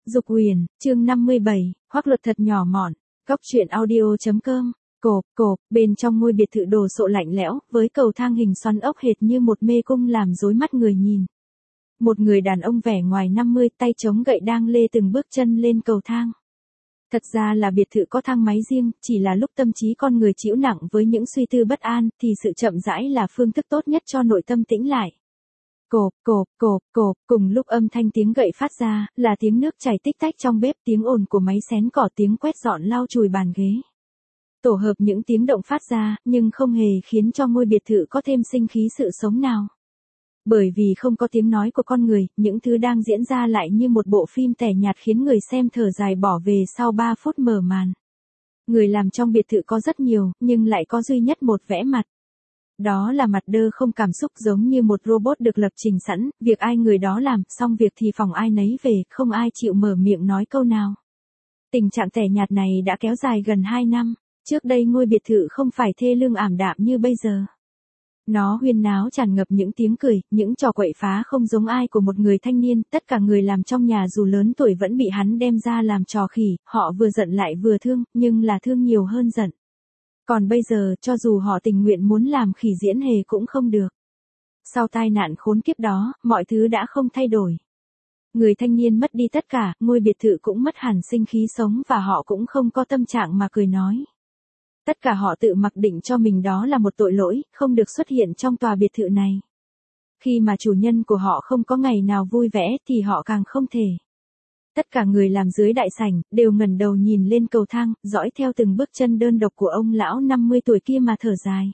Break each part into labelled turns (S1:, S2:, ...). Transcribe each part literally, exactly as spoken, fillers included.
S1: Dục Huyền, chương năm mươi bảy, Hoắc Luật thật nhỏ mọn, Góc truyện audio.com, cộp, cộp, bên trong ngôi biệt thự đồ sộ lạnh lẽo, với cầu thang hình xoắn ốc hệt như một mê cung làm rối mắt người nhìn. Một người đàn ông vẻ ngoài năm mươi, tay chống gậy đang lê từng bước chân lên cầu thang. Thật ra là biệt thự có thang máy riêng, chỉ là lúc tâm trí con người chịu nặng với những suy tư bất an, thì sự chậm rãi là phương thức tốt nhất cho nội tâm tĩnh lại. Cộp, cộp, cộp, cộp, cùng lúc âm thanh tiếng gậy phát ra, là tiếng nước chảy tích tách trong bếp, tiếng ồn của máy xén cỏ, tiếng quét dọn lau chùi bàn ghế. Tổ hợp những tiếng động phát ra, nhưng không hề khiến cho ngôi biệt thự có thêm sinh khí sự sống nào. Bởi vì không có tiếng nói của con người, những thứ đang diễn ra lại như một bộ phim tẻ nhạt khiến người xem thở dài bỏ về sau ba phút mở màn. Người làm trong biệt thự có rất nhiều, nhưng lại có duy nhất một vẻ mặt. Đó là mặt đơ không cảm xúc, giống như một robot được lập trình sẵn, việc ai người đó làm, xong việc thì phòng ai nấy về, không ai chịu mở miệng nói câu nào. Tình trạng tẻ nhạt này đã kéo dài gần hai năm, trước đây ngôi biệt thự không phải thê lương ảm đạm như bây giờ. Nó huyên náo tràn ngập những tiếng cười, những trò quậy phá không giống ai của một người thanh niên, tất cả người làm trong nhà dù lớn tuổi vẫn bị hắn đem ra làm trò khỉ, họ vừa giận lại vừa thương, nhưng là thương nhiều hơn giận. Còn bây giờ, cho dù họ tình nguyện muốn làm khỉ diễn hề cũng không được. Sau tai nạn khốn kiếp đó, mọi thứ đã không thay đổi. Người thanh niên mất đi tất cả, ngôi biệt thự cũng mất hẳn sinh khí sống và họ cũng không có tâm trạng mà cười nói. Tất cả họ tự mặc định cho mình đó là một tội lỗi, không được xuất hiện trong tòa biệt thự này. Khi mà chủ nhân của họ không có ngày nào vui vẻ thì họ càng không thể. Tất cả người làm dưới đại sảnh, đều ngẩng đầu nhìn lên cầu thang, dõi theo từng bước chân đơn độc của ông lão năm mươi tuổi kia mà thở dài.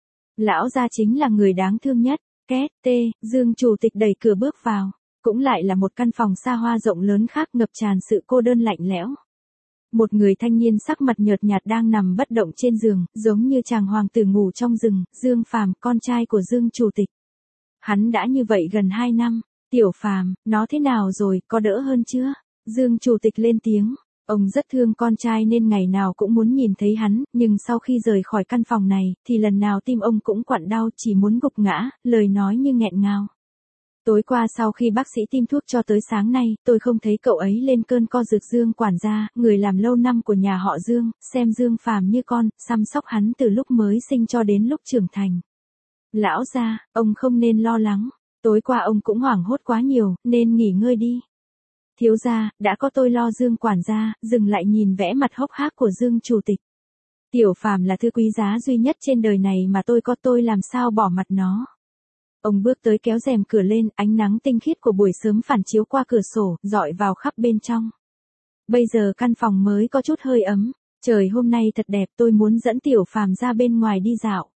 S1: Lão gia chính là người đáng thương nhất. Két, tê, Dương chủ tịch đẩy cửa bước vào. Cũng lại là một căn phòng xa hoa rộng lớn khác, ngập tràn sự cô đơn lạnh lẽo. Một người thanh niên sắc mặt nhợt nhạt đang nằm bất động trên giường, giống như chàng hoàng tử ngủ trong rừng, Dương Phàm, con trai của Dương chủ tịch. Hắn đã như vậy gần hai năm. Tiểu Phàm, nó thế nào rồi, có đỡ hơn chưa? Dương chủ tịch lên tiếng. Ông rất thương con trai nên ngày nào cũng muốn nhìn thấy hắn, nhưng sau khi rời khỏi căn phòng này, thì lần nào tim ông cũng quặn đau, chỉ muốn gục ngã, lời nói như nghẹn ngào. Tối qua sau khi bác sĩ tiêm thuốc cho tới sáng nay, tôi không thấy cậu ấy lên cơn co giật. Dương quản gia, người làm lâu năm của nhà họ Dương, xem Dương Phàm như con, chăm sóc hắn từ lúc mới sinh cho đến lúc trưởng thành. Lão gia, ông không nên lo lắng, tối qua ông cũng hoảng hốt quá nhiều, nên nghỉ ngơi đi. Thiếu gia, đã có tôi lo. Dương quản gia, dừng lại nhìn vẻ mặt hốc hác của Dương chủ tịch. Tiểu Phàm là thứ quý giá duy nhất trên đời này mà tôi có, tôi làm sao bỏ mặt nó. Ông bước tới kéo rèm cửa lên, ánh nắng tinh khiết của buổi sớm phản chiếu qua cửa sổ, rọi vào khắp bên trong. Bây giờ căn phòng mới có chút hơi ấm, trời hôm nay thật đẹp, tôi muốn dẫn Tiểu Phàm ra bên ngoài đi dạo.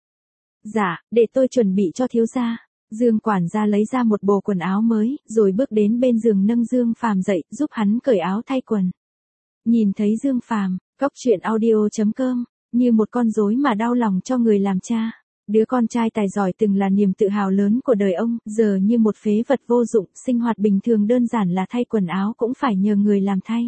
S1: Dạ, để tôi chuẩn bị cho thiếu gia. Dương quản gia lấy ra một bộ quần áo mới, rồi bước đến bên giường nâng Dương Phàm dậy, giúp hắn cởi áo thay quần. Nhìn thấy Dương Phàm, Góc truyện audio.com, như một con rối mà đau lòng cho người làm cha. Đứa con trai tài giỏi từng là niềm tự hào lớn của đời ông, giờ như một phế vật vô dụng, sinh hoạt bình thường đơn giản là thay quần áo cũng phải nhờ người làm thay.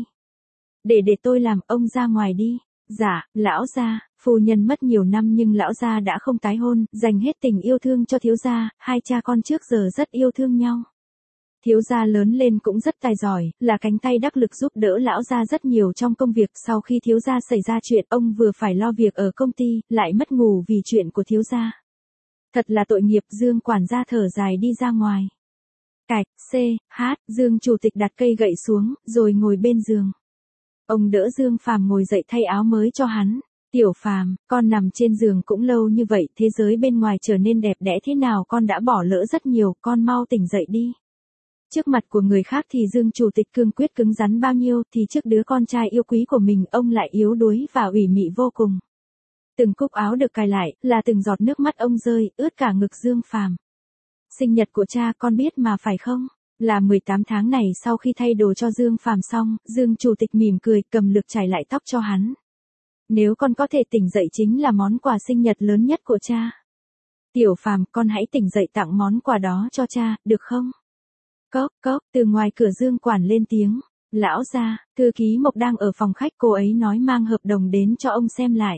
S1: Để để tôi làm, ông ra ngoài đi. Dạ, lão gia, phu nhân mất nhiều năm nhưng lão gia đã không tái hôn, dành hết tình yêu thương cho thiếu gia, hai cha con trước giờ rất yêu thương nhau. Thiếu gia lớn lên cũng rất tài giỏi, là cánh tay đắc lực giúp đỡ lão gia rất nhiều trong công việc. Sau khi thiếu gia xảy ra chuyện, ông vừa phải lo việc ở công ty, lại mất ngủ vì chuyện của thiếu gia. Thật là tội nghiệp. Dương quản gia thở dài đi ra ngoài. Cạch, C, H, Dương chủ tịch đặt cây gậy xuống, rồi ngồi bên giường. Ông đỡ Dương Phàm ngồi dậy thay áo mới cho hắn. Tiểu Phàm, con nằm trên giường cũng lâu như vậy, thế giới bên ngoài trở nên đẹp đẽ thế nào con đã bỏ lỡ rất nhiều, con mau tỉnh dậy đi. Trước mặt của người khác thì Dương chủ tịch cương quyết cứng rắn bao nhiêu, thì trước đứa con trai yêu quý của mình, ông lại yếu đuối và ủy mị vô cùng. Từng cúc áo được cài lại, là từng giọt nước mắt ông rơi, ướt cả ngực Dương Phàm. Sinh nhật của cha con biết mà phải không? Là mười tám tháng này. Sau khi thay đồ cho Dương Phàm xong, Dương chủ tịch mỉm cười, cầm lược chải lại tóc cho hắn. Nếu con có thể tỉnh dậy chính là món quà sinh nhật lớn nhất của cha. Tiểu Phàm, con hãy tỉnh dậy tặng món quà đó cho cha, được không? Cốc, cốc, từ ngoài cửa Dương quản lên tiếng. Lão gia, thư ký Mộc đang ở phòng khách, cô ấy nói mang hợp đồng đến cho ông xem lại.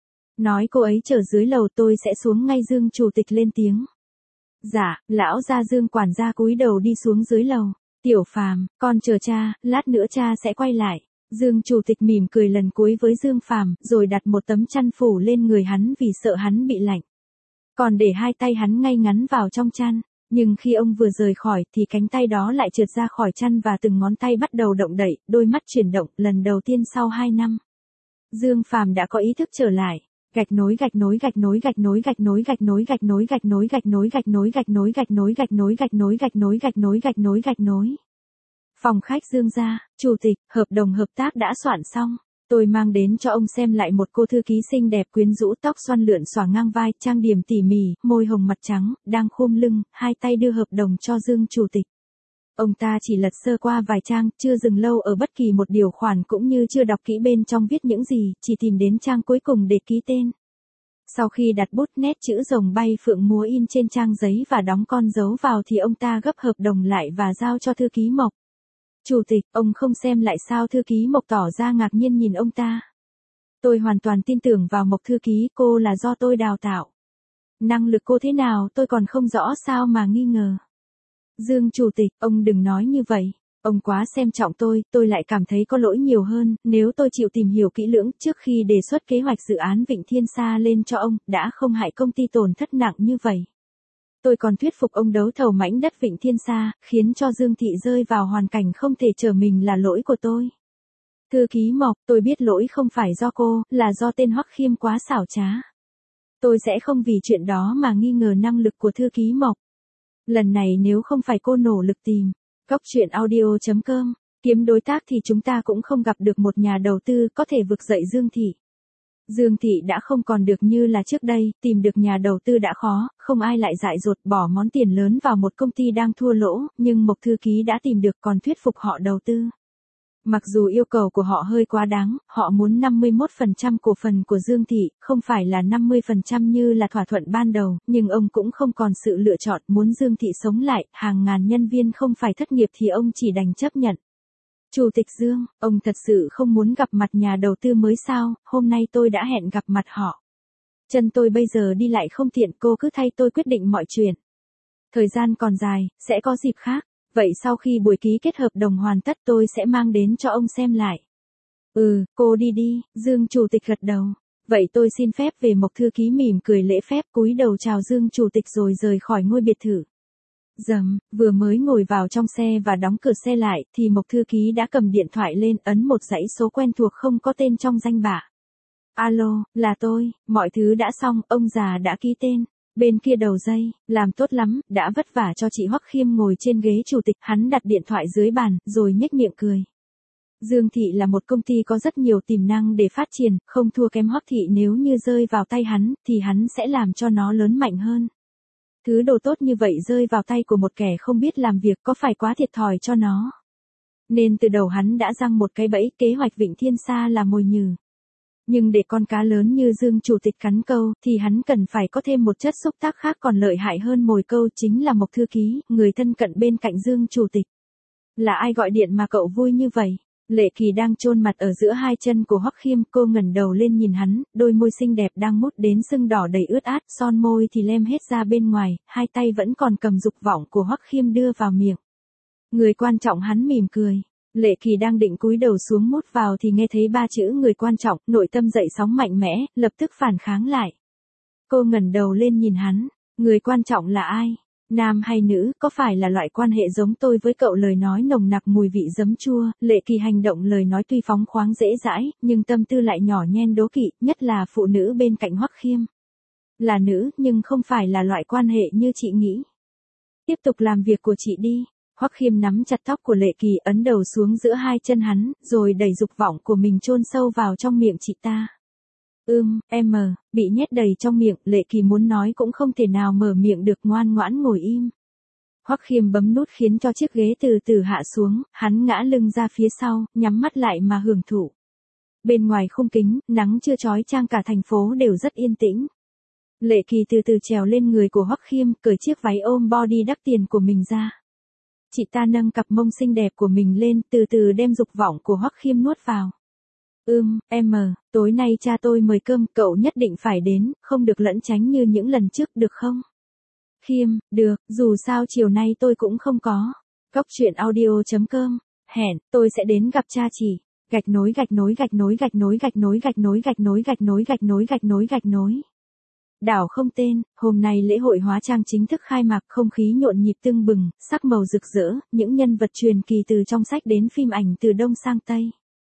S1: Nói cô ấy chờ dưới lầu, tôi sẽ xuống ngay. Dương chủ tịch lên tiếng. Dạ, lão gia. Dương quản gia cúi đầu đi xuống dưới lầu. Tiểu Phàm, con chờ cha, lát nữa cha sẽ quay lại. Dương chủ tịch mỉm cười lần cuối với Dương Phàm, rồi đặt một tấm chăn phủ lên người hắn vì sợ hắn bị lạnh. Còn để hai tay hắn ngay ngắn vào trong chăn. Nhưng khi ông vừa rời khỏi thì cánh tay đó lại trượt ra khỏi chăn và từng ngón tay bắt đầu động đậy, đôi mắt chuyển động, lần đầu tiên sau hai năm. Dương Phàm đã có ý thức trở lại. Gạch nối gạch nối gạch nối gạch nối gạch nối gạch nối gạch nối gạch nối gạch nối gạch nối gạch nối gạch nối gạch nối gạch nối gạch nối gạch nối gạch nối gạch nối. Phòng khách Dương gia, chủ tịch, hợp đồng hợp tác đã soạn xong. Tôi mang đến cho ông xem lại một cô thư ký xinh đẹp quyến rũ, tóc xoăn lượn xõa ngang vai, trang điểm tỉ mỉ, môi hồng mặt trắng, đang khom lưng, hai tay đưa hợp đồng cho Dương chủ tịch. Ông ta chỉ lật sơ qua vài trang, chưa dừng lâu ở bất kỳ một điều khoản cũng như chưa đọc kỹ bên trong viết những gì, chỉ tìm đến trang cuối cùng để ký tên. Sau khi đặt bút, nét chữ rồng bay phượng múa in trên trang giấy và đóng con dấu vào thì ông ta gấp hợp đồng lại và giao cho thư ký Mộc. Chủ tịch, ông không xem lại sao? Thư ký Mộc tỏ ra ngạc nhiên nhìn ông ta. Tôi hoàn toàn tin tưởng vào Mộc thư ký, cô là do tôi đào tạo. Năng lực cô thế nào tôi còn không rõ sao mà nghi ngờ. Dương chủ tịch, ông đừng nói như vậy. Ông quá xem trọng tôi, tôi lại cảm thấy có lỗi nhiều hơn, nếu tôi chịu tìm hiểu kỹ lưỡng trước khi đề xuất kế hoạch dự án Vịnh Thiên Sa lên cho ông, đã không hại công ty tổn thất nặng như vậy. Tôi còn thuyết phục ông đấu thầu mảnh đất Vịnh Thiên Sa, khiến cho Dương Thị rơi vào hoàn cảnh không thể trở mình là lỗi của tôi. Thư ký Mộc, tôi biết lỗi không phải do cô, là do tên Hoắc Khiêm quá xảo trá. Tôi sẽ không vì chuyện đó mà nghi ngờ năng lực của thư ký Mộc. Lần này nếu không phải cô nỗ lực tìm, Cóc Truyện Audio chấm com, kiếm đối tác thì chúng ta cũng không gặp được một nhà đầu tư có thể vực dậy Dương Thị. Dương Thị đã không còn được như là trước đây, tìm được nhà đầu tư đã khó, không ai lại dại dột bỏ món tiền lớn vào một công ty đang thua lỗ, nhưng Mộc thư ký đã tìm được còn thuyết phục họ đầu tư. Mặc dù yêu cầu của họ hơi quá đáng, họ muốn năm mươi mốt phần trăm cổ phần của Dương Thị, không phải là năm mươi phần trăm như là thỏa thuận ban đầu, nhưng ông cũng không còn sự lựa chọn, muốn Dương Thị sống lại, hàng ngàn nhân viên không phải thất nghiệp thì ông chỉ đành chấp nhận. Chủ tịch Dương, ông thật sự không muốn gặp mặt nhà đầu tư mới sao? Hôm nay tôi đã hẹn gặp mặt họ. Chân tôi bây giờ đi lại không tiện, cô cứ thay tôi quyết định mọi chuyện. Thời gian còn dài, sẽ có dịp khác. Vậy sau khi buổi ký kết hợp đồng hoàn tất tôi sẽ mang đến cho ông xem lại. Ừ, cô đi đi, Dương chủ tịch gật đầu. Vậy tôi xin phép về. Mộc thư ký mỉm cười lễ phép cúi đầu chào Dương chủ tịch rồi rời khỏi ngôi biệt thự. Dầm, vừa mới ngồi vào trong xe và đóng cửa xe lại thì Mộc thư ký đã cầm điện thoại lên, ấn một dãy số quen thuộc không có tên trong danh bạ. Alo, là tôi, mọi thứ đã xong, ông già đã ký tên. Bên kia đầu dây, làm tốt lắm, đã vất vả cho chị Hoắc Khiêm ngồi trên ghế chủ tịch, hắn đặt điện thoại dưới bàn, rồi nhếch miệng cười. Dương Thị là một công ty có rất nhiều tiềm năng để phát triển, không thua kém Hoắc Thị, nếu như rơi vào tay hắn, thì hắn sẽ làm cho nó lớn mạnh hơn. Thứ đồ tốt như vậy rơi vào tay của một kẻ không biết làm việc có phải quá thiệt thòi cho nó. Nên từ đầu hắn đã giăng một cái bẫy, kế hoạch Vịnh Thiên Sa là mồi nhử. Nhưng để con cá lớn như Dương chủ tịch cắn câu, thì hắn cần phải có thêm một chất xúc tác khác còn lợi hại hơn mồi câu, chính là Mộc thư ký, người thân cận bên cạnh Dương chủ tịch. Là ai gọi điện mà cậu vui như vậy? Lệ Kỳ đang chôn mặt ở giữa hai chân của Hoắc Khiêm, cô ngẩng đầu lên nhìn hắn, đôi môi xinh đẹp đang mút đến sưng đỏ đầy ướt át, son môi thì lem hết ra bên ngoài, hai tay vẫn còn cầm dục vọng của Hoắc Khiêm đưa vào miệng. Người quan trọng, hắn mỉm cười. Lệ Kỳ đang định cúi đầu xuống mút vào thì nghe thấy ba chữ người quan trọng, nội tâm dậy sóng mạnh mẽ, lập tức phản kháng lại. Cô ngẩng đầu lên nhìn hắn, người quan trọng là ai? Nam hay nữ, có phải là loại quan hệ giống tôi với cậu? Lời nói nồng nặc mùi vị giấm chua, Lệ Kỳ hành động lời nói tuy phóng khoáng dễ dãi, nhưng tâm tư lại nhỏ nhen đố kỵ, nhất là phụ nữ bên cạnh Hoắc Khiêm. Là nữ, nhưng không phải là loại quan hệ như chị nghĩ. Tiếp tục làm việc của chị đi. Hoắc Khiêm nắm chặt tóc của Lệ Kỳ, ấn đầu xuống giữa hai chân hắn, rồi đẩy dục vọng của mình chôn sâu vào trong miệng chị ta. Ưm, em, bị nhét đầy trong miệng, Lệ Kỳ muốn nói cũng không thể nào mở miệng được, ngoan ngoãn ngồi im. Hoắc Khiêm bấm nút khiến cho chiếc ghế từ từ hạ xuống, hắn ngã lưng ra phía sau, nhắm mắt lại mà hưởng thụ. Bên ngoài khung kính, nắng chưa chói chang, cả thành phố đều rất yên tĩnh. Lệ Kỳ từ từ trèo lên người của Hoắc Khiêm, cởi chiếc váy ôm body đắt tiền của mình ra. Chị ta nâng cặp mông xinh đẹp của mình lên, từ từ đem dục vọng của Hoắc Khiêm nuốt vào. Ưm, em, tối nay cha tôi mời cơm, cậu nhất định phải đến, không được lẩn tránh như những lần trước, được không? Khiêm, được, dù sao chiều nay tôi cũng không có. Cốc truyện audio.com. Hẹn, tôi sẽ đến gặp cha chị. Gạch nối gạch nối gạch nối gạch nối gạch nối gạch nối gạch nối gạch nối gạch nối gạch nối gạch nối. Đảo không tên, hôm nay lễ hội hóa trang chính thức khai mạc, không khí nhộn nhịp tưng bừng, sắc màu rực rỡ, những nhân vật truyền kỳ từ trong sách đến phim ảnh từ Đông sang Tây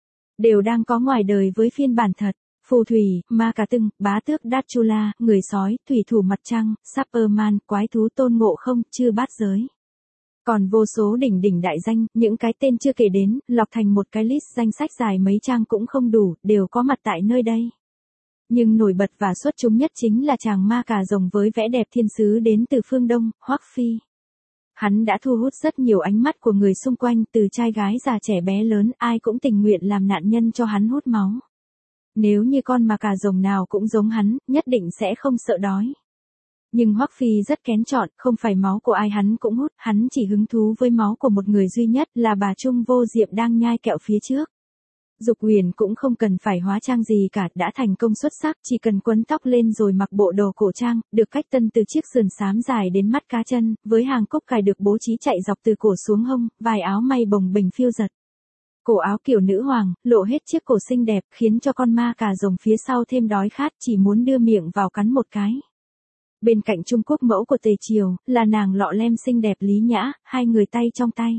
S1: đều đang có ngoài đời với phiên bản thật. Phù thủy, ma cà tưng, bá tước Dracula, người sói, thủy thủ mặt trăng, Superman, quái thú Tôn Ngộ Không, chư bát giới. Còn vô số đỉnh đỉnh đại danh, những cái tên chưa kể đến, lọc thành một cái list danh sách dài mấy trang cũng không đủ, đều có mặt tại nơi đây. Nhưng nổi bật và xuất chúng nhất chính là chàng ma cà rồng với vẻ đẹp thiên sứ đến từ phương Đông, Hoắc Phi. Hắn đã thu hút rất nhiều ánh mắt của người xung quanh, từ trai gái già trẻ bé lớn, ai cũng tình nguyện làm nạn nhân cho hắn hút máu. Nếu như con ma cà rồng nào cũng giống hắn, nhất định sẽ không sợ đói. Nhưng Hoắc Phi rất kén chọn, không phải máu của ai hắn cũng hút, hắn chỉ hứng thú với máu của một người duy nhất, là bà Trung Vô Diệm đang nhai kẹo phía trước. Dục Huyền cũng không cần phải hóa trang gì cả, đã thành công xuất sắc, chỉ cần quấn tóc lên rồi mặc bộ đồ cổ trang, được cách tân từ chiếc sườn xám dài đến mắt cá chân, với hàng cúc cài được bố trí chạy dọc từ cổ xuống hông, vài áo may bồng bềnh phiêu giật. Cổ áo kiểu nữ hoàng, lộ hết chiếc cổ xinh đẹp, khiến cho con ma cà rồng phía sau thêm đói khát, chỉ muốn đưa miệng vào cắn một cái. Bên cạnh Trung Quốc mẫu của Tề Triều, là nàng lọ lem xinh đẹp Lý Nhã, hai người tay trong tay.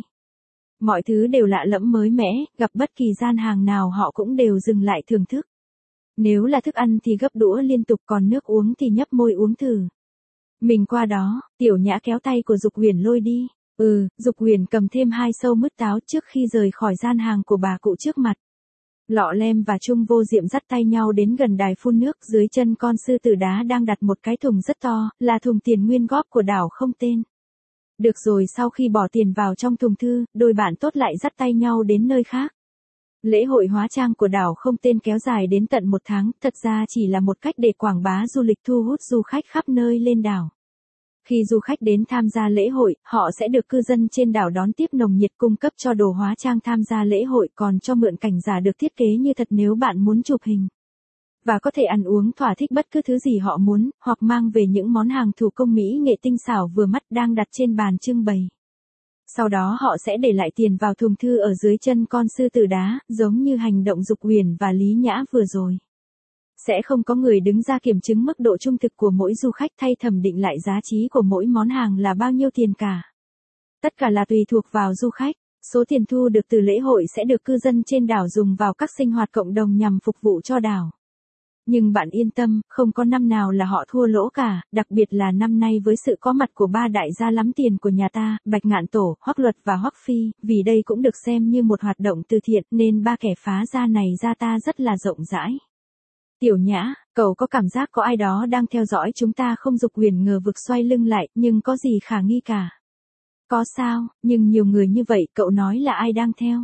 S1: Mọi thứ đều lạ lẫm mới mẻ, gặp bất kỳ gian hàng nào họ cũng đều dừng lại thưởng thức. Nếu là thức ăn thì gấp đũa liên tục, còn nước uống thì nhấp môi uống thử. Mình qua đó, Tiểu Nhã kéo tay của Dục Huyền lôi đi. Ừ, Dục Huyền cầm thêm hai sâu mứt táo trước khi rời khỏi gian hàng của bà cụ trước mặt. Lọ Lem và Trung Vô Diệm dắt tay nhau đến gần đài phun nước, dưới chân con sư tử đá đang đặt một cái thùng rất to, là thùng tiền nguyên góp của đảo không tên. Được rồi, sau khi bỏ tiền vào trong thùng thư, đôi bạn tốt lại dắt tay nhau đến nơi khác. Lễ hội hóa trang của đảo không tên kéo dài đến tận một tháng, thật ra chỉ là một cách để quảng bá du lịch, thu hút du khách khắp nơi lên đảo. Khi du khách đến tham gia lễ hội, họ sẽ được cư dân trên đảo đón tiếp nồng nhiệt, cung cấp cho đồ hóa trang tham gia lễ hội, còn cho mượn cảnh giả được thiết kế như thật nếu bạn muốn chụp hình. Và có thể ăn uống thỏa thích bất cứ thứ gì họ muốn, hoặc mang về những món hàng thủ công mỹ nghệ tinh xảo vừa mắt đang đặt trên bàn trưng bày. Sau đó họ sẽ để lại tiền vào thùng thư ở dưới chân con sư tử đá, giống như hành động Dục Huyền và Lý Nhã vừa rồi. Sẽ không có người đứng ra kiểm chứng mức độ trung thực của mỗi du khách, thay thẩm định lại giá trị của mỗi món hàng là bao nhiêu tiền cả. Tất cả là tùy thuộc vào du khách. Số tiền thu được từ lễ hội sẽ được cư dân trên đảo dùng vào các sinh hoạt cộng đồng nhằm phục vụ cho đảo. Nhưng bạn yên tâm, không có năm nào là họ thua lỗ cả, đặc biệt là năm nay với sự có mặt của ba đại gia lắm tiền của nhà ta, Bạch Ngạn Tổ, Hoắc Luật và Hoắc Phi, vì đây cũng được xem như một hoạt động từ thiện, nên ba kẻ phá gia này ra ta rất là rộng rãi. Tiểu Nhã, cậu có cảm giác có ai đó đang theo dõi chúng ta không? Dục Huyền ngờ vực xoay lưng lại, nhưng có gì khả nghi cả. Có sao, nhưng nhiều người như vậy, cậu nói là ai đang theo?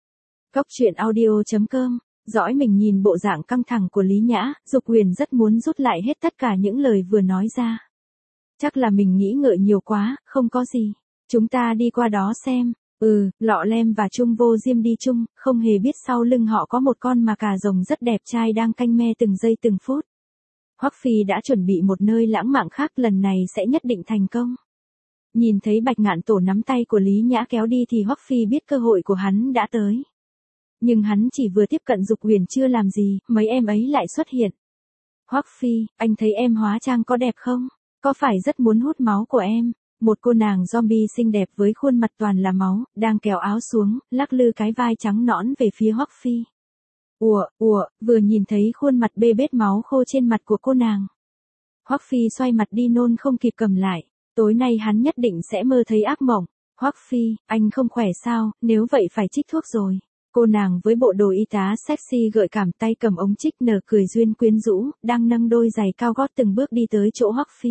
S1: Cốc truyện audio.com. Dõi mình nhìn bộ dạng căng thẳng của Lý Nhã, Dục Huyền rất muốn rút lại hết tất cả những lời vừa nói ra. Chắc là mình nghĩ ngợi nhiều quá, không có gì. Chúng ta đi qua đó xem. Ừ, Lọ Lem và Trung Vô Diêm đi chung, không hề biết sau lưng họ có một con ma cà rồng rất đẹp trai đang canh me từng giây từng phút. Hoắc Phi đã chuẩn bị một nơi lãng mạn khác, lần này sẽ nhất định thành công. Nhìn thấy Bạch Ngạn Tổ nắm tay của Lý Nhã kéo đi thì Hoắc Phi biết cơ hội của hắn đã tới. Nhưng hắn chỉ vừa tiếp cận Dục Huyền chưa làm gì, mấy em ấy lại xuất hiện. Hoắc Phi, anh thấy em hóa trang có đẹp không? Có phải rất muốn hút máu của em? Một cô nàng zombie xinh đẹp với khuôn mặt toàn là máu, đang kéo áo xuống, lắc lư cái vai trắng nõn về phía Hoắc Phi. Ủa, ủa, vừa nhìn thấy khuôn mặt bê bết máu khô trên mặt của cô nàng. Hoắc Phi xoay mặt đi nôn không kịp cầm lại, tối nay hắn nhất định sẽ mơ thấy ác mộng. Hoắc Phi, anh không khỏe sao, nếu vậy phải trích thuốc rồi. Cô nàng với bộ đồ y tá sexy gợi cảm, tay cầm ống trích, nở cười duyên quyến rũ, đang nâng đôi giày cao gót từng bước đi tới chỗ Hoắc Phi.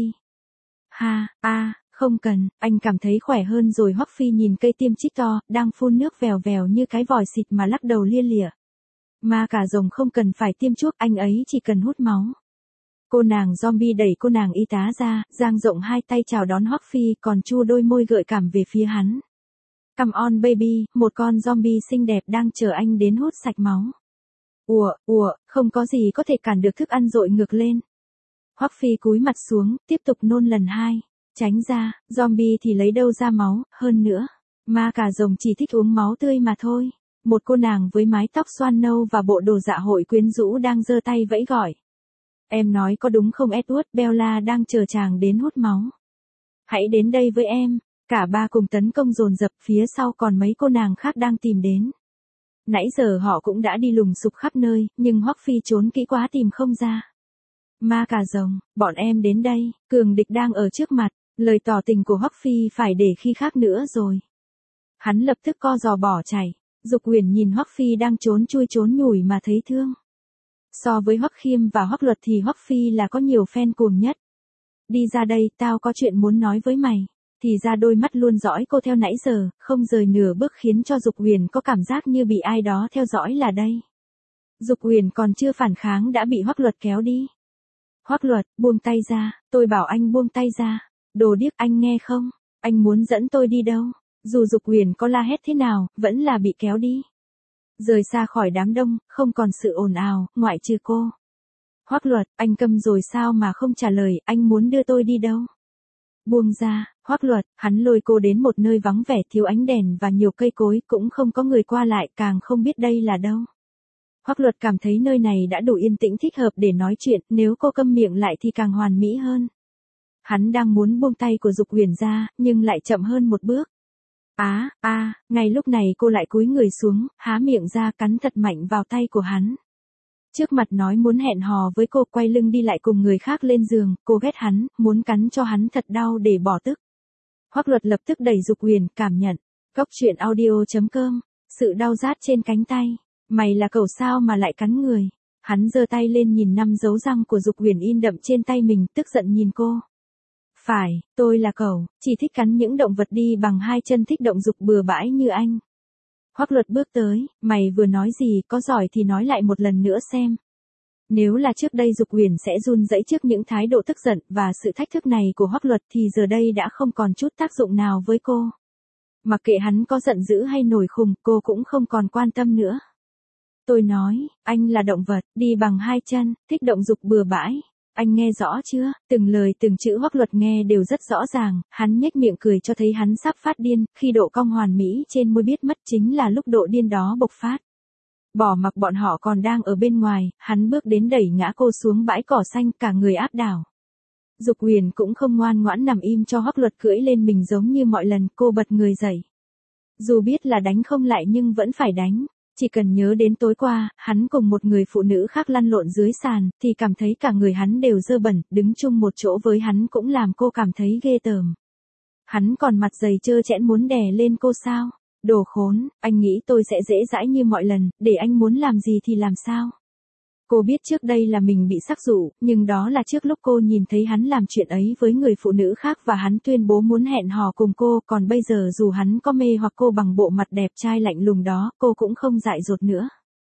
S1: Ha, a, không cần, anh cảm thấy khỏe hơn rồi. Hoắc Phi nhìn cây tiêm trích to, đang phun nước vèo vèo như cái vòi xịt mà lắc đầu lia lịa. Ma cà rồng không cần phải tiêm chuốc, anh ấy chỉ cần hút máu. Cô nàng zombie đẩy cô nàng y tá ra, dang rộng hai tay chào đón Hoắc Phi, còn chu đôi môi gợi cảm về phía hắn. Come on baby, một con zombie xinh đẹp đang chờ anh đến hút sạch máu. Ủa, ủa, không có gì có thể cản được thức ăn dội ngược lên. Hoắc Phi cúi mặt xuống, tiếp tục nôn lần hai. Tránh ra, zombie thì lấy đâu ra máu, hơn nữa. Ma cà rồng chỉ thích uống máu tươi mà thôi. Một cô nàng với mái tóc xoăn nâu và bộ đồ dạ hội quyến rũ đang giơ tay vẫy gọi. Em nói có đúng không Edward, Bella đang chờ chàng đến hút máu. Hãy đến đây với em. Cả ba cùng tấn công dồn dập, phía sau còn mấy cô nàng khác đang tìm đến. Nãy giờ họ cũng đã đi lùng sục khắp nơi, nhưng Hoắc Phi trốn kỹ quá tìm không ra. Ma cà rồng, bọn em đến đây, cường địch đang ở trước mặt, lời tỏ tình của Hoắc Phi phải để khi khác nữa rồi. Hắn lập tức co giò bỏ chạy, Dục Huyền nhìn Hoắc Phi đang trốn chui trốn nhủi mà thấy thương. So với Hoắc Khiêm và Hoắc Luật thì Hoắc Phi là có nhiều fan cuồng nhất. Đi ra đây, tao có chuyện muốn nói với mày. Thì ra đôi mắt luôn dõi cô theo nãy giờ, không rời nửa bước khiến cho Dục Huyền có cảm giác như bị ai đó theo dõi là đây. Dục Huyền còn chưa phản kháng đã bị Hoắc Luật kéo đi. Hoắc Luật, buông tay ra, tôi bảo anh buông tay ra. Đồ điếc, anh nghe không? Anh muốn dẫn tôi đi đâu? Dù Dục Huyền có la hét thế nào, vẫn là bị kéo đi. Rời xa khỏi đám đông, không còn sự ồn ào, ngoại trừ cô. Hoắc Luật, anh câm rồi sao mà không trả lời, anh muốn đưa tôi đi đâu? Buông ra, Hoắc Luật, hắn lôi cô đến một nơi vắng vẻ thiếu ánh đèn và nhiều cây cối, cũng không có người qua lại, càng không biết đây là đâu. Hoắc Luật cảm thấy nơi này đã đủ yên tĩnh thích hợp để nói chuyện, nếu cô câm miệng lại thì càng hoàn mỹ hơn. Hắn đang muốn buông tay của Dục Huyền ra, nhưng lại chậm hơn một bước. Á, a, à, ngay lúc này cô lại cúi người xuống, há miệng ra cắn thật mạnh vào tay của hắn. Trước mặt nói muốn hẹn hò với cô, quay lưng đi lại cùng người khác lên giường, cô ghét hắn, muốn cắn cho hắn thật đau để bỏ tức. Hoắc Luật lập tức đẩy Dục Huyền, cảm nhận. Cốc truyện audio chấm com, sự đau rát trên cánh tay. Mày là cẩu sao mà lại cắn người? Hắn giơ tay lên nhìn năm dấu răng của Dục Huyền in đậm trên tay mình, tức giận nhìn cô. Phải, tôi là cẩu, chỉ thích cắn những động vật đi bằng hai chân, thích động dục bừa bãi như anh. Hoắc Luật bước tới, mày vừa nói gì, có giỏi thì nói lại một lần nữa xem. Nếu là trước đây Dục Huyền sẽ run rẩy trước những thái độ tức giận và sự thách thức này của Hoắc Luật thì giờ đây đã không còn chút tác dụng nào với cô. Mặc kệ hắn có giận dữ hay nổi khùng, cô cũng không còn quan tâm nữa. Tôi nói, anh là động vật, đi bằng hai chân, thích động dục bừa bãi. Anh nghe rõ chưa? Từng lời từng chữ Hoắc Luật nghe đều rất rõ ràng, hắn nhếch miệng cười cho thấy hắn sắp phát điên, khi độ cong hoàn mỹ trên môi biết mất chính là lúc độ điên đó bộc phát. Bỏ mặc bọn họ còn đang ở bên ngoài, hắn bước đến đẩy ngã cô xuống bãi cỏ xanh, cả người áp đảo. Dục Huyền cũng không ngoan ngoãn nằm im cho Hoắc Luật cưỡi lên mình giống như mọi lần, cô bật người dậy. Dù biết là đánh không lại nhưng vẫn phải đánh. Chỉ cần nhớ đến tối qua, hắn cùng một người phụ nữ khác lăn lộn dưới sàn, thì cảm thấy cả người hắn đều dơ bẩn, đứng chung một chỗ với hắn cũng làm cô cảm thấy ghê tởm. Hắn còn mặt dày trơ trẽn muốn đè lên cô sao? Đồ khốn, anh nghĩ tôi sẽ dễ dãi như mọi lần, để anh muốn làm gì thì làm sao? Cô biết trước đây là mình bị sắc dụ, nhưng đó là trước lúc cô nhìn thấy hắn làm chuyện ấy với người phụ nữ khác và hắn tuyên bố muốn hẹn hò cùng cô, còn bây giờ dù hắn có mê hoặc cô bằng bộ mặt đẹp trai lạnh lùng đó, cô cũng không dại dột nữa.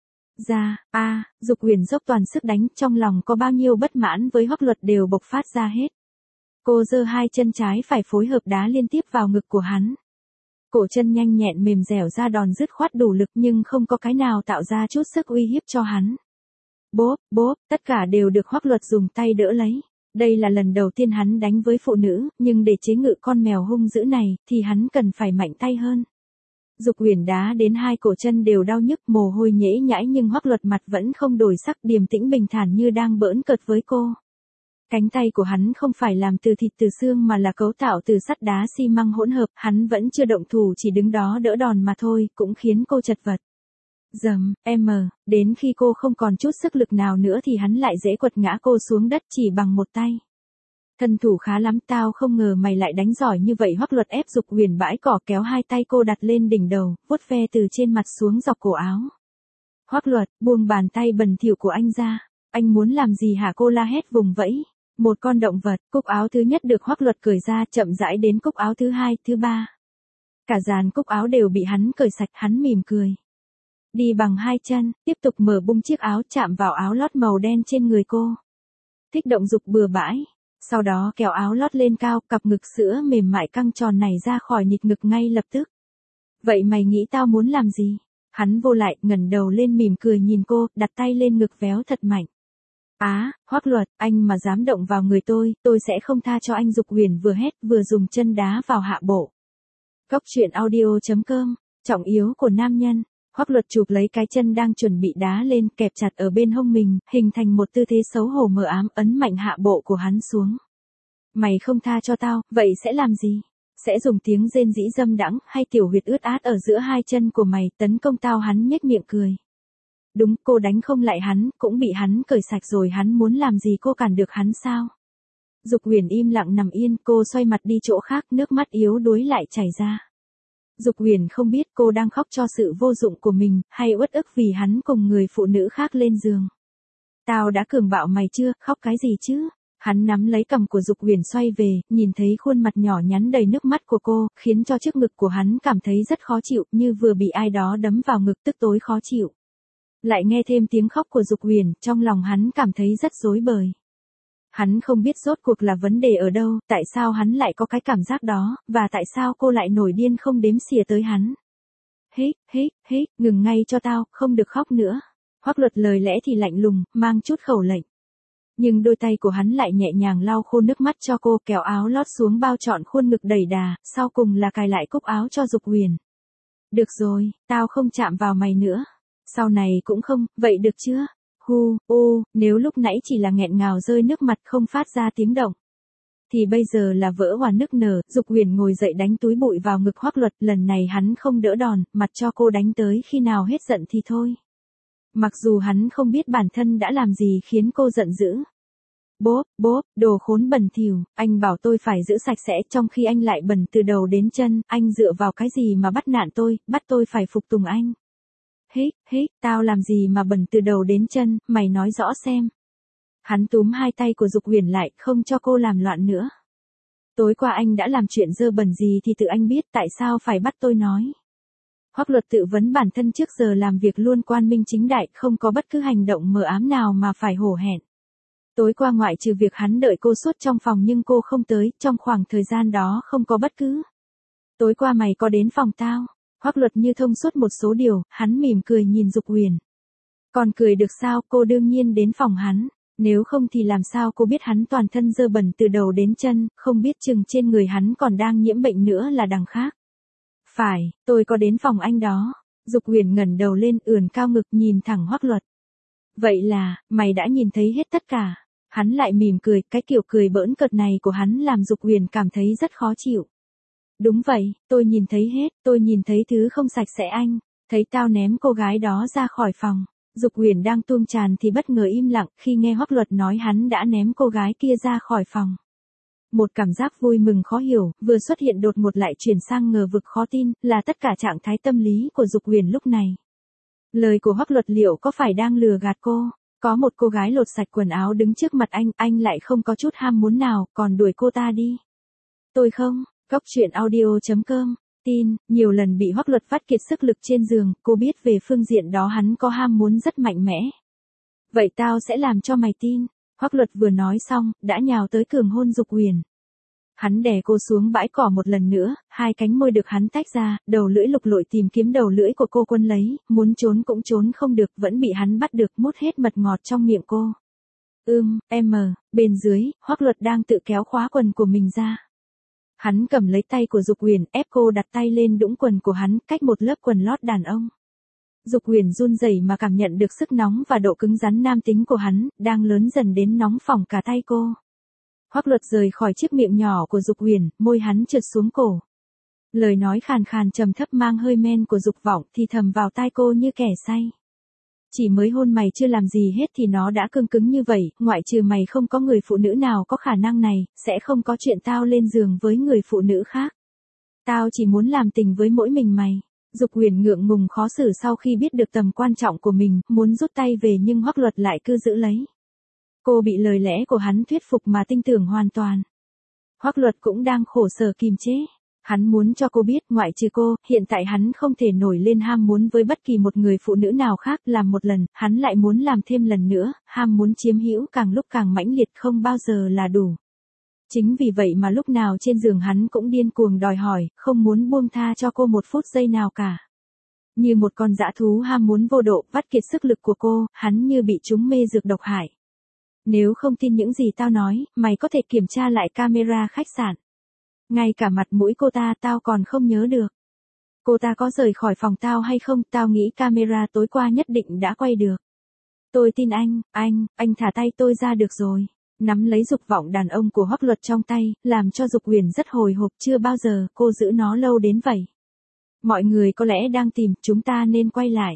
S1: Ra, a, à, Dục Huyền dốc toàn sức đánh, trong lòng có bao nhiêu bất mãn với Hoắc Luật đều bộc phát ra hết. Cô giơ hai chân trái phải phối hợp đá liên tiếp vào ngực của hắn. Cổ chân nhanh nhẹn mềm dẻo ra đòn dứt khoát đủ lực nhưng không có cái nào tạo ra chút sức uy hiếp cho hắn. Bốp, bốp, tất cả đều được Hoắc Luật dùng tay đỡ lấy. Đây là lần đầu tiên hắn đánh với phụ nữ, nhưng để chế ngự con mèo hung dữ này, thì hắn cần phải mạnh tay hơn. Dục Huyền đá đến hai cổ chân đều đau nhức, mồ hôi nhễ nhãi nhưng Hoắc Luật mặt vẫn không đổi sắc, điềm tĩnh bình thản như đang bỡn cợt với cô. Cánh tay của hắn không phải làm từ thịt từ xương mà là cấu tạo từ sắt đá xi măng hỗn hợp, hắn vẫn chưa động thủ chỉ đứng đó đỡ đòn mà thôi, cũng khiến cô chật vật. Dầm, em, đến khi cô không còn chút sức lực nào nữa thì hắn lại dễ quật ngã cô xuống đất chỉ bằng một tay. Thân thủ khá lắm, tao không ngờ mày lại đánh giỏi như vậy. Hoắc Luật ép Dục Huyền bãi cỏ, kéo hai tay cô đặt lên đỉnh đầu, vuốt ve từ trên mặt xuống dọc cổ áo. Hoắc Luật, buông bàn tay bẩn thỉu của anh ra. Anh muốn làm gì hả? Cô la hét vùng vẫy. Một con động vật, cúc áo thứ nhất được Hoắc Luật cởi ra, chậm rãi đến cúc áo thứ hai, thứ ba. Cả dàn cúc áo đều bị hắn cởi sạch, hắn mỉm cười. Đi bằng hai chân, tiếp tục mở bung chiếc áo chạm vào áo lót màu đen trên người cô. Thích động dục bừa bãi. Sau đó kéo áo lót lên cao, cặp ngực sữa mềm mại căng tròn này ra khỏi nịt ngực ngay lập tức. Vậy mày nghĩ tao muốn làm gì? Hắn vô lại, ngẩng đầu lên mỉm cười nhìn cô, đặt tay lên ngực véo thật mạnh. Á, à, Hoắc Luật, anh mà dám động vào người tôi, tôi sẽ không tha cho anh. Dục Huyền vừa hét vừa dùng chân đá vào hạ bộ. Cốc truyện audio.com, trọng yếu của nam nhân. Hoắc Luật chụp lấy cái chân đang chuẩn bị đá lên, kẹp chặt ở bên hông mình, hình thành một tư thế xấu hổ mờ ám, ấn mạnh hạ bộ của hắn xuống. Mày không tha cho tao, vậy sẽ làm gì? Sẽ dùng tiếng rên rỉ dâm đãng hay tiểu huyệt ướt át ở giữa hai chân của mày tấn công tao? Hắn nhếch miệng cười. Đúng, cô đánh không lại hắn, cũng bị hắn cởi sạch rồi, hắn muốn làm gì cô cản được hắn sao? Dục Huyền im lặng nằm yên, cô xoay mặt đi chỗ khác, nước mắt yếu đuối lại chảy ra. Dục Huyền không biết cô đang khóc cho sự vô dụng của mình, hay uất ức vì hắn cùng người phụ nữ khác lên giường. Tao đã cường bạo mày chưa, khóc cái gì chứ? Hắn nắm lấy cằm của Dục Huyền xoay về, nhìn thấy khuôn mặt nhỏ nhắn đầy nước mắt của cô, khiến cho trước ngực của hắn cảm thấy rất khó chịu, như vừa bị ai đó đấm vào ngực, tức tối khó chịu. Lại nghe thêm tiếng khóc của Dục Huyền, trong lòng hắn cảm thấy rất rối bời. Hắn không biết rốt cuộc là vấn đề ở đâu, tại sao hắn lại có cái cảm giác đó, và tại sao cô lại nổi điên không đếm xỉa tới hắn. Hít, hít, hít, ngừng ngay cho tao, không được khóc nữa. Hoắc Luật lời lẽ thì lạnh lùng, mang chút khẩu lệnh. Nhưng đôi tay của hắn lại nhẹ nhàng lau khô nước mắt cho cô, kéo áo lót xuống bao trọn khuôn ngực đầy đà, sau cùng là cài lại cúc áo cho Dục Huyền. Được rồi, tao không chạm vào mày nữa. Sau này cũng không, vậy được chưa? Hu, ô, nếu lúc nãy chỉ là nghẹn ngào rơi nước mặt không phát ra tiếng động, thì bây giờ là vỡ òa nức nở. Dục Huyền ngồi dậy đánh túi bụi vào ngực Hoắc Luật, lần này hắn không đỡ đòn, mặt cho cô đánh tới khi nào hết giận thì thôi. Mặc dù hắn không biết bản thân đã làm gì khiến cô giận dữ. Bốp, bốp, đồ khốn bẩn thỉu, anh bảo tôi phải giữ sạch sẽ, trong khi anh lại bẩn từ đầu đến chân, anh dựa vào cái gì mà bắt nạt tôi, bắt tôi phải phục tùng anh. Hít, hít, tao làm gì mà bẩn từ đầu đến chân, mày nói rõ xem. Hắn túm hai tay của Dục Huyền lại, không cho cô làm loạn nữa. Tối qua anh đã làm chuyện dơ bẩn gì thì tự anh biết, tại sao phải bắt tôi nói. Hoắc Luật tự vấn bản thân trước giờ làm việc luôn quan minh chính đại, không có bất cứ hành động mờ ám nào mà phải hổ hẹn. Tối qua ngoại trừ việc hắn đợi cô suốt trong phòng nhưng cô không tới, trong khoảng thời gian đó không có bất cứ. Tối qua mày có đến phòng tao? Hoắc Luật như thông suốt một số điều, hắn mỉm cười nhìn Dục Huyền. Còn cười được sao, cô đương nhiên đến phòng hắn, nếu không thì làm sao cô biết hắn toàn thân dơ bẩn từ đầu đến chân, không biết chừng trên người hắn còn đang nhiễm bệnh nữa là đằng khác. Phải, tôi có đến phòng anh đó. Dục Huyền ngẩng đầu lên, ưỡn cao ngực nhìn thẳng Hoắc Luật. Vậy là, mày đã nhìn thấy hết tất cả. Hắn lại mỉm cười, cái kiểu cười bỡn cợt này của hắn làm Dục Huyền cảm thấy rất khó chịu. Đúng vậy, tôi nhìn thấy hết, tôi nhìn thấy thứ không sạch sẽ anh, thấy tao ném cô gái đó ra khỏi phòng. Dục Huyền đang tuôn tràn thì bất ngờ im lặng khi nghe Hoắc Luật nói hắn đã ném cô gái kia ra khỏi phòng. Một cảm giác vui mừng khó hiểu, vừa xuất hiện đột ngột lại chuyển sang ngờ vực khó tin, là tất cả trạng thái tâm lý của Dục Huyền lúc này. Lời của Hoắc Luật liệu có phải đang lừa gạt cô? Có một cô gái lột sạch quần áo đứng trước mặt anh, anh lại không có chút ham muốn nào, còn đuổi cô ta đi. Tôi không. Cốc truyện audio.com, tin, nhiều lần bị Hoắc Luật vắt kiệt sức lực trên giường, cô biết về phương diện đó hắn có ham muốn rất mạnh mẽ. Vậy tao sẽ làm cho mày tin. Hoắc Luật vừa nói xong, đã nhào tới cường hôn Dục Huyền. Hắn đè cô xuống bãi cỏ một lần nữa, hai cánh môi được hắn tách ra, đầu lưỡi lục lội tìm kiếm đầu lưỡi của cô quân lấy, muốn trốn cũng trốn không được, vẫn bị hắn bắt được, mút hết mật ngọt trong miệng cô. Ưm, em, bên dưới, Hoắc Luật đang tự kéo khóa quần của mình ra. Hắn cầm lấy tay của Dục Huyền, ép cô đặt tay lên đũng quần của hắn, cách một lớp quần lót đàn ông. Dục Huyền run rẩy mà cảm nhận được sức nóng và độ cứng rắn nam tính của hắn, đang lớn dần đến nóng phỏng cả tay cô. Hoắc Luật rời khỏi chiếc miệng nhỏ của Dục Huyền, môi hắn trượt xuống cổ. Lời nói khàn khàn trầm thấp mang hơi men của dục vọng thì thầm vào tai cô như kẻ say. Chỉ mới hôn mày chưa làm gì hết thì nó đã cương cứng như vậy, ngoại trừ mày không có người phụ nữ nào có khả năng này, sẽ không có chuyện tao lên giường với người phụ nữ khác. Tao chỉ muốn làm tình với mỗi mình mày. Dục Huyền ngượng ngùng khó xử sau khi biết được tầm quan trọng của mình, muốn rút tay về nhưng Hoắc Luật lại cứ giữ lấy. Cô bị lời lẽ của hắn thuyết phục mà tin tưởng hoàn toàn. Hoắc Luật cũng đang khổ sở kìm chế. Hắn muốn cho cô biết, ngoại trừ cô, hiện tại hắn không thể nổi lên ham muốn với bất kỳ một người phụ nữ nào khác, làm một lần, hắn lại muốn làm thêm lần nữa, ham muốn chiếm hữu càng lúc càng mãnh liệt không bao giờ là đủ. Chính vì vậy mà lúc nào trên giường hắn cũng điên cuồng đòi hỏi, không muốn buông tha cho cô một phút giây nào cả. Như một con dã thú ham muốn vô độ, vắt kiệt sức lực của cô, hắn như bị trúng mê dược độc hại. Nếu không tin những gì tao nói, mày có thể kiểm tra lại camera khách sạn. Ngay cả mặt mũi cô ta tao còn không nhớ được. Cô ta có rời khỏi phòng tao hay không, tao nghĩ camera tối qua nhất định đã quay được. Tôi tin anh, anh, anh thả tay tôi ra được rồi. Nắm lấy dục vọng đàn ông của Hoắc Luật trong tay, làm cho Dục Huyền rất hồi hộp, chưa bao giờ cô giữ nó lâu đến vậy. Mọi người có lẽ đang tìm, chúng ta nên quay lại.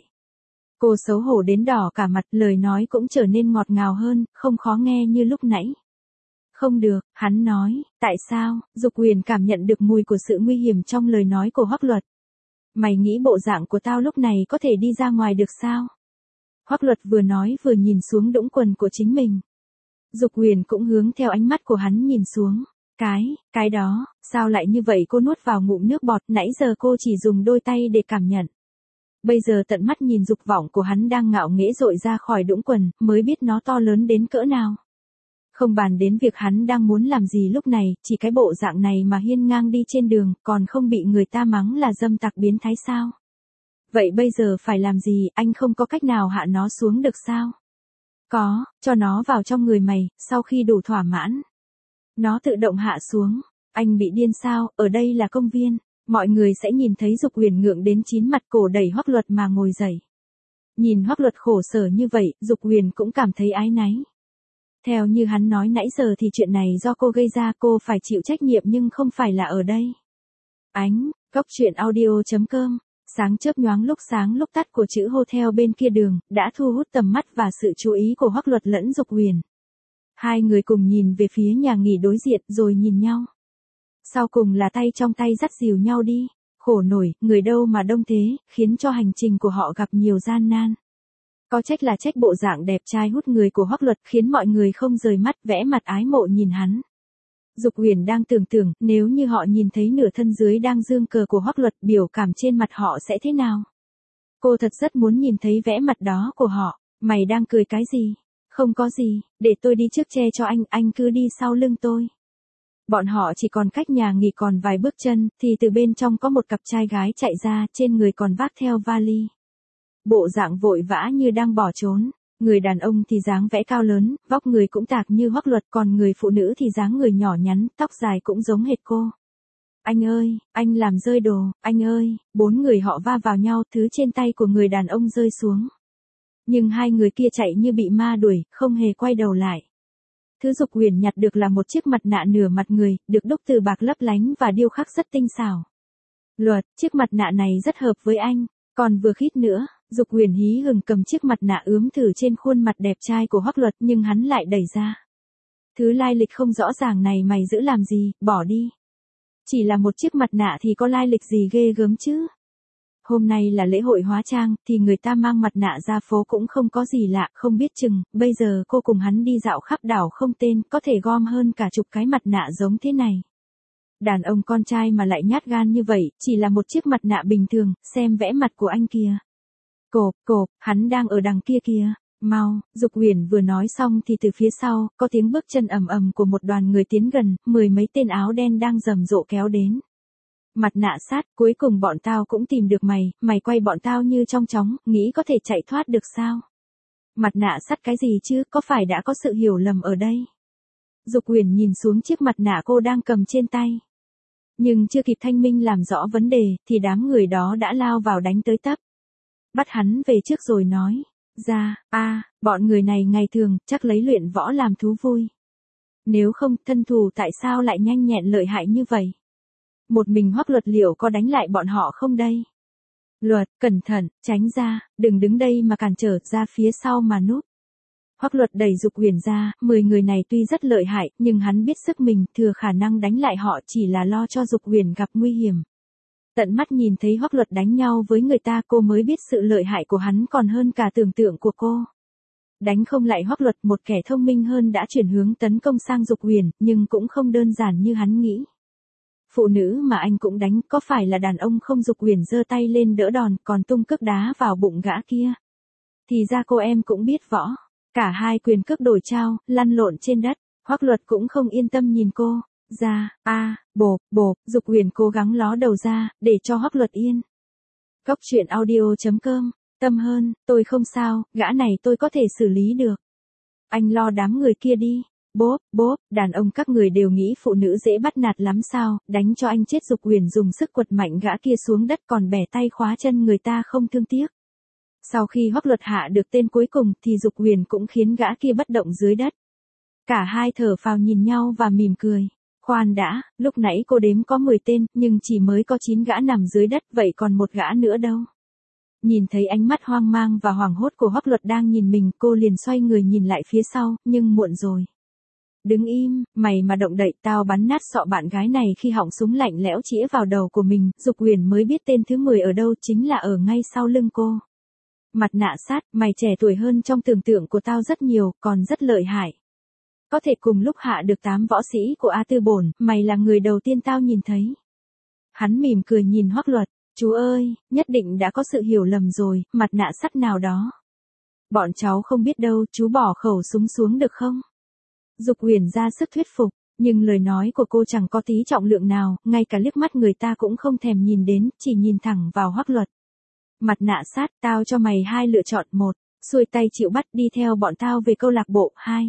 S1: Cô xấu hổ đến đỏ cả mặt, lời nói cũng trở nên ngọt ngào hơn, không khó nghe như lúc nãy. Không được, hắn nói, tại sao? Dục Huyền cảm nhận được mùi của sự nguy hiểm trong lời nói của Hoắc Luật. Mày nghĩ bộ dạng của tao lúc này có thể đi ra ngoài được sao? Hoắc Luật vừa nói vừa nhìn xuống đũng quần của chính mình. Dục Huyền cũng hướng theo ánh mắt của hắn nhìn xuống. Cái, cái đó, sao lại như vậy? Cô nuốt vào ngụm nước bọt, nãy giờ cô chỉ dùng đôi tay để cảm nhận. Bây giờ tận mắt nhìn dục vọng của hắn đang ngạo nghễ dội ra khỏi đũng quần, mới biết nó to lớn đến cỡ nào. Không bàn đến việc hắn đang muốn làm gì lúc này, chỉ cái bộ dạng này mà hiên ngang đi trên đường, còn không bị người ta mắng là dâm tặc biến thái sao? Vậy bây giờ phải làm gì, anh không có cách nào hạ nó xuống được sao? Có, cho nó vào trong người mày, sau khi đủ thỏa mãn. Nó tự động hạ xuống. Anh bị điên sao, ở đây là công viên. Mọi người sẽ nhìn thấy Dục Huyền ngượng đến chín mặt cổ đẩy Hoắc Luật mà ngồi dậy. Nhìn Hoắc Luật khổ sở như vậy, Dục Huyền cũng cảm thấy áy náy. Theo như hắn nói nãy giờ thì chuyện này do cô gây ra, cô phải chịu trách nhiệm nhưng không phải là ở đây. Ánh, góc truyện audio chấm com. Sáng chớp nhoáng lúc sáng lúc tắt của chữ hotel bên kia đường, đã thu hút tầm mắt và sự chú ý của Hoắc Luật lẫn Dục Huyền. Hai người cùng nhìn về phía nhà nghỉ đối diện rồi nhìn nhau. Sau cùng là tay trong tay dắt dìu nhau đi. Khổ nổi, người đâu mà đông thế, khiến cho hành trình của họ gặp nhiều gian nan. Có trách là trách bộ dạng đẹp trai hút người của Hoắc Luật khiến mọi người không rời mắt vẽ mặt ái mộ nhìn hắn. Dục Huyền đang tưởng tượng, nếu như họ nhìn thấy nửa thân dưới đang dương cờ của Hoắc Luật, biểu cảm trên mặt họ sẽ thế nào? Cô thật rất muốn nhìn thấy vẽ mặt đó của họ. Mày đang cười cái gì? Không có gì, để tôi đi trước che cho anh, anh cứ đi sau lưng tôi. Bọn họ chỉ còn cách nhà nghỉ còn vài bước chân, thì từ bên trong có một cặp trai gái chạy ra, trên người còn vác theo vali. Bộ dạng vội vã như đang bỏ trốn. Người đàn ông thì dáng vẻ cao lớn, vóc người cũng tạc như Hoắc Luật, còn người phụ nữ thì dáng người nhỏ nhắn, tóc dài cũng giống hệt cô. Anh ơi, anh làm rơi đồ, anh ơi, bốn người họ va vào nhau, thứ trên tay của người đàn ông rơi xuống. Nhưng hai người kia chạy như bị ma đuổi, không hề quay đầu lại. Thứ Dục Huyền nhặt được là một chiếc mặt nạ nửa mặt người, được đúc từ bạc lấp lánh và điêu khắc rất tinh xảo. Luật, chiếc mặt nạ này rất hợp với anh, còn vừa khít nữa. Dục Huyền hí hửng cầm chiếc mặt nạ ướm thử trên khuôn mặt đẹp trai của Hoắc Luật, nhưng hắn lại đẩy ra. Thứ lai lịch không rõ ràng này mày giữ làm gì, bỏ đi. Chỉ là một chiếc mặt nạ thì có lai lịch gì ghê gớm chứ. Hôm nay là lễ hội hóa trang, thì người ta mang mặt nạ ra phố cũng không có gì lạ, không biết chừng, bây giờ cô cùng hắn đi dạo khắp đảo không tên, có thể gom hơn cả chục cái mặt nạ giống thế này. Đàn ông con trai mà lại nhát gan như vậy, chỉ là một chiếc mặt nạ bình thường, xem vẽ mặt của anh kìa. Cộp, cộp, hắn đang ở đằng kia kìa, mau. Dục Huyền vừa nói xong thì từ phía sau, có tiếng bước chân ầm ầm của một đoàn người tiến gần, mười mấy tên áo đen đang rầm rộ kéo đến. Mặt nạ sát, cuối cùng bọn tao cũng tìm được mày, mày quay bọn tao như trong chóng, nghĩ có thể chạy thoát được sao? Mặt nạ sắt cái gì chứ, có phải đã có sự hiểu lầm ở đây? Dục Huyền nhìn xuống chiếc mặt nạ cô đang cầm trên tay. Nhưng chưa kịp thanh minh làm rõ vấn đề, thì đám người đó đã lao vào đánh tới tấp. Bắt hắn về trước rồi nói. Ra, a à, bọn người này ngày thường, chắc lấy luyện võ làm thú vui. Nếu không, thân thù tại sao lại nhanh nhẹn lợi hại như vậy? Một mình Hoắc Luật liệu có đánh lại bọn họ không đây? Luật, cẩn thận, tránh ra, đừng đứng đây mà cản trở, ra phía sau mà núp. Hoắc Luật đẩy Dục Huyền ra, mười người này tuy rất lợi hại, nhưng hắn biết sức mình, thừa khả năng đánh lại họ chỉ là lo cho Dục Huyền gặp nguy hiểm. Tận mắt nhìn thấy Hoắc Luật đánh nhau với người ta, cô mới biết sự lợi hại của hắn còn hơn cả tưởng tượng của cô. Đánh không lại Hoắc Luật, một kẻ thông minh hơn đã chuyển hướng tấn công sang Dục Huyền, nhưng cũng không đơn giản như hắn nghĩ. Phụ nữ mà anh cũng đánh, có phải là đàn ông không? Dục Huyền giơ tay lên đỡ đòn, còn tung cước đá vào bụng gã kia. Thì ra cô em cũng biết võ. Cả hai quyền cước đổi trao, lăn lộn trên đất. Hoắc Luật cũng không yên tâm nhìn cô. Ra, a, à, bộp, bộp, Dục Huyền cố gắng ló đầu ra, để cho Hoắc Luật yên. Góc truyện audio chấm com, tâm hơn, tôi không sao, gã này tôi có thể xử lý được. Anh lo đám người kia đi. bốp, bốp, đàn ông các người đều nghĩ phụ nữ dễ bắt nạt lắm sao, đánh cho anh chết. Dục Huyền dùng sức quật mạnh gã kia xuống đất còn bẻ tay khóa chân người ta không thương tiếc. Sau khi Hoắc Luật hạ được tên cuối cùng thì Dục Huyền cũng khiến gã kia bất động dưới đất. Cả hai thở phào nhìn nhau và mỉm cười. Khoan đã, lúc nãy cô đếm có mười tên, nhưng chỉ mới có chín gã nằm dưới đất, vậy còn một gã nữa đâu? Nhìn thấy ánh mắt hoang mang và hoảng hốt của Hoắc Luật đang nhìn mình, cô liền xoay người nhìn lại phía sau, nhưng muộn rồi. Đứng im, mày mà động đậy tao bắn nát sọ bạn gái này. Khi họng súng lạnh lẽo chĩa vào đầu của mình, Dục Huyền mới biết tên thứ mười ở đâu, chính là ở ngay sau lưng cô. Mặt nạ sát, mày trẻ tuổi hơn trong tưởng tượng của tao rất nhiều, còn rất lợi hại. Có thể cùng lúc hạ được tám võ sĩ của A Tư Bổn, mày là người đầu tiên tao nhìn thấy. Hắn mỉm cười nhìn Hoắc Luật, chú ơi, nhất định đã có sự hiểu lầm rồi, mặt nạ sắt nào đó. Bọn cháu không biết đâu, chú bỏ khẩu súng xuống được không? Dục Huyền ra sức thuyết phục, nhưng lời nói của cô chẳng có tí trọng lượng nào, ngay cả liếc mắt người ta cũng không thèm nhìn đến, chỉ nhìn thẳng vào Hoắc Luật. Mặt nạ sát, tao cho mày hai lựa chọn. Một, xuôi tay chịu bắt đi theo bọn tao về câu lạc bộ. Hai,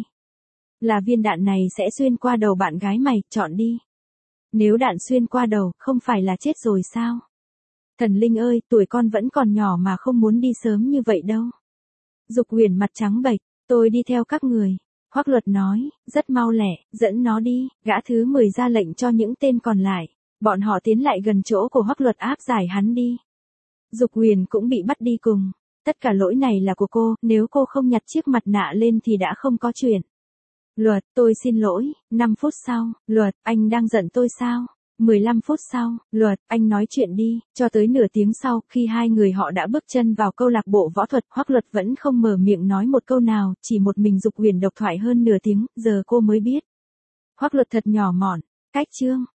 S1: là viên đạn này sẽ xuyên qua đầu bạn gái mày, chọn đi. Nếu đạn xuyên qua đầu, không phải là chết rồi sao? Thần linh ơi, tuổi con vẫn còn nhỏ mà không muốn đi sớm như vậy đâu. Dục Huyền mặt trắng bệch, tôi đi theo các người. Hoắc Luật nói, rất mau lẹ, dẫn nó đi. Gã thứ mười ra lệnh cho những tên còn lại. Bọn họ tiến lại gần chỗ của Hoắc Luật áp giải hắn đi. Dục Huyền cũng bị bắt đi cùng. Tất cả lỗi này là của cô, nếu cô không nhặt chiếc mặt nạ lên thì đã không có chuyện. Luật, tôi xin lỗi. năm phút sau, Luật, anh đang giận tôi sao? mười lăm phút sau, Luật, anh nói chuyện đi. Cho tới nửa tiếng sau, khi hai người họ đã bước chân vào câu lạc bộ võ thuật, Hoắc Luật vẫn không mở miệng nói một câu nào, chỉ một mình Dục Huyền độc thoại hơn nửa tiếng, giờ cô mới biết. Hoắc Luật thật nhỏ mọn, cách chương.